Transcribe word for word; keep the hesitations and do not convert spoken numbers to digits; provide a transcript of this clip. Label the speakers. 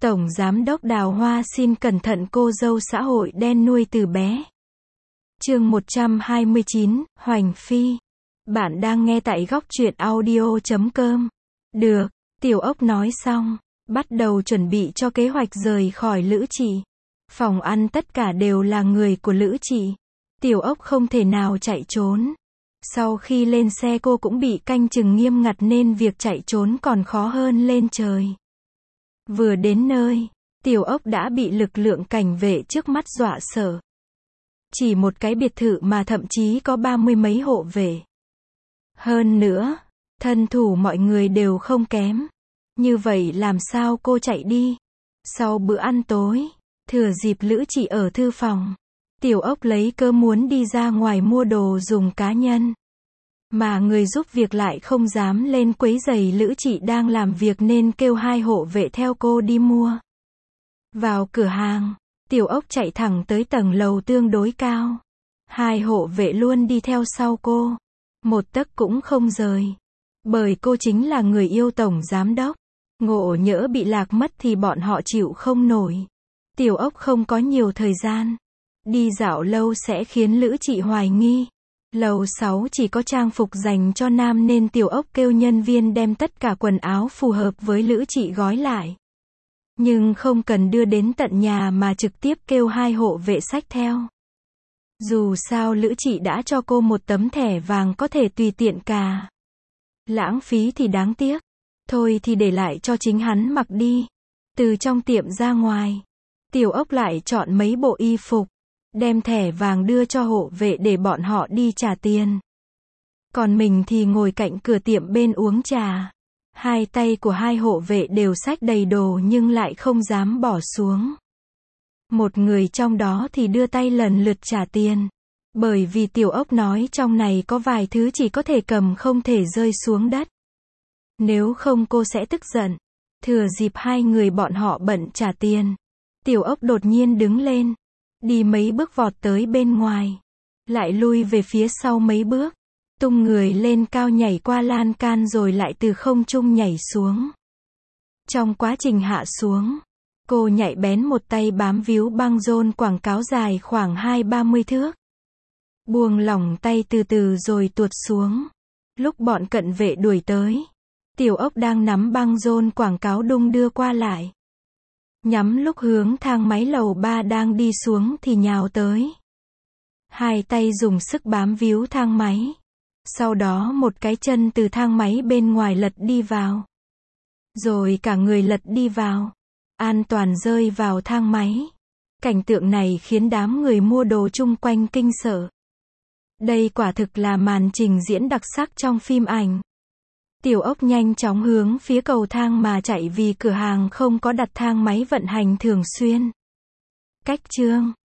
Speaker 1: Tổng Giám đốc Đào Hoa xin cẩn thận cô dâu xã hội đen nuôi từ bé. Chương một trăm hai mươi chín, Hoành Phi. Bạn đang nghe tại góc truyện audio chấm com. Được, Tiểu Ốc nói xong, bắt đầu chuẩn bị cho kế hoạch rời khỏi Lữ Trị. Phòng ăn tất cả đều là người của Lữ Trị. Tiểu Ốc không thể nào chạy trốn. Sau khi lên xe cô cũng bị canh chừng nghiêm ngặt nên việc chạy trốn còn khó hơn lên trời. Vừa đến nơi, Tiểu Ốc đã bị lực lượng cảnh vệ trước mắt dọa sợ. Chỉ một cái biệt thự mà thậm chí có ba mươi mấy hộ vệ. Hơn nữa, thân thủ mọi người đều không kém. Như vậy làm sao cô chạy đi? Sau bữa ăn tối, thừa dịp Lữ Trị ở thư phòng, Tiểu Ốc lấy cơ muốn đi ra ngoài mua đồ dùng cá nhân. Mà người giúp việc lại không dám lên quấy rầy Lữ Trị đang làm việc nên kêu hai hộ vệ theo cô đi mua. Vào cửa hàng, Tiểu Ốc chạy thẳng tới tầng lầu tương đối cao. Hai hộ vệ luôn đi theo sau cô. Một tấc cũng không rời. Bởi cô chính là người yêu tổng giám đốc. Ngộ nhỡ bị lạc mất thì bọn họ chịu không nổi. Tiểu Ốc không có nhiều thời gian. Đi dạo lâu sẽ khiến Lữ Trị hoài nghi. Lầu sáu chỉ có trang phục dành cho nam nên Tiểu Ốc kêu nhân viên đem tất cả quần áo phù hợp với Lữ Trị gói lại. Nhưng không cần đưa đến tận nhà mà trực tiếp kêu hai hộ vệ xách theo. Dù sao Lữ Trị đã cho cô một tấm thẻ vàng có thể tùy tiện cà. Lãng phí thì đáng tiếc. Thôi thì để lại cho chính hắn mặc đi. Từ trong tiệm ra ngoài, Tiểu Ốc lại chọn mấy bộ y phục. Đem thẻ vàng đưa cho hộ vệ để bọn họ đi trả tiền. Còn mình thì ngồi cạnh cửa tiệm bên uống trà. Hai tay của hai hộ vệ đều xách đầy đồ nhưng lại không dám bỏ xuống. Một người trong đó thì đưa tay lần lượt trả tiền. Bởi vì Tiểu Ốc nói trong này có vài thứ chỉ có thể cầm không thể rơi xuống đất. Nếu không cô sẽ tức giận. Thừa dịp hai người bọn họ bận trả tiền, Tiểu Ốc đột nhiên đứng lên. Đi mấy bước vọt tới bên ngoài. Lại lui về phía sau mấy bước. Tung người lên cao nhảy qua lan can rồi lại từ không trung nhảy xuống. Trong quá trình hạ xuống, cô nhạy bén một tay bám víu băng rôn quảng cáo dài khoảng hai ba mươi thước. Buông lỏng tay từ từ rồi tuột xuống. Lúc bọn cận vệ đuổi tới, Tiểu Ốc đang nắm băng rôn quảng cáo đung đưa qua lại. Nhắm lúc hướng thang máy lầu ba đang đi xuống thì nhào tới. Hai tay dùng sức bám víu thang máy. Sau đó một cái chân từ thang máy bên ngoài lật đi vào. Rồi cả người lật đi vào. An toàn rơi vào thang máy. Cảnh tượng này khiến đám người mua đồ chung quanh kinh sợ. Đây quả thực là màn trình diễn đặc sắc trong phim ảnh. Tiểu Ốc nhanh chóng hướng phía cầu thang mà chạy vì cửa hàng không có đặt thang máy vận hành thường xuyên. Cách chương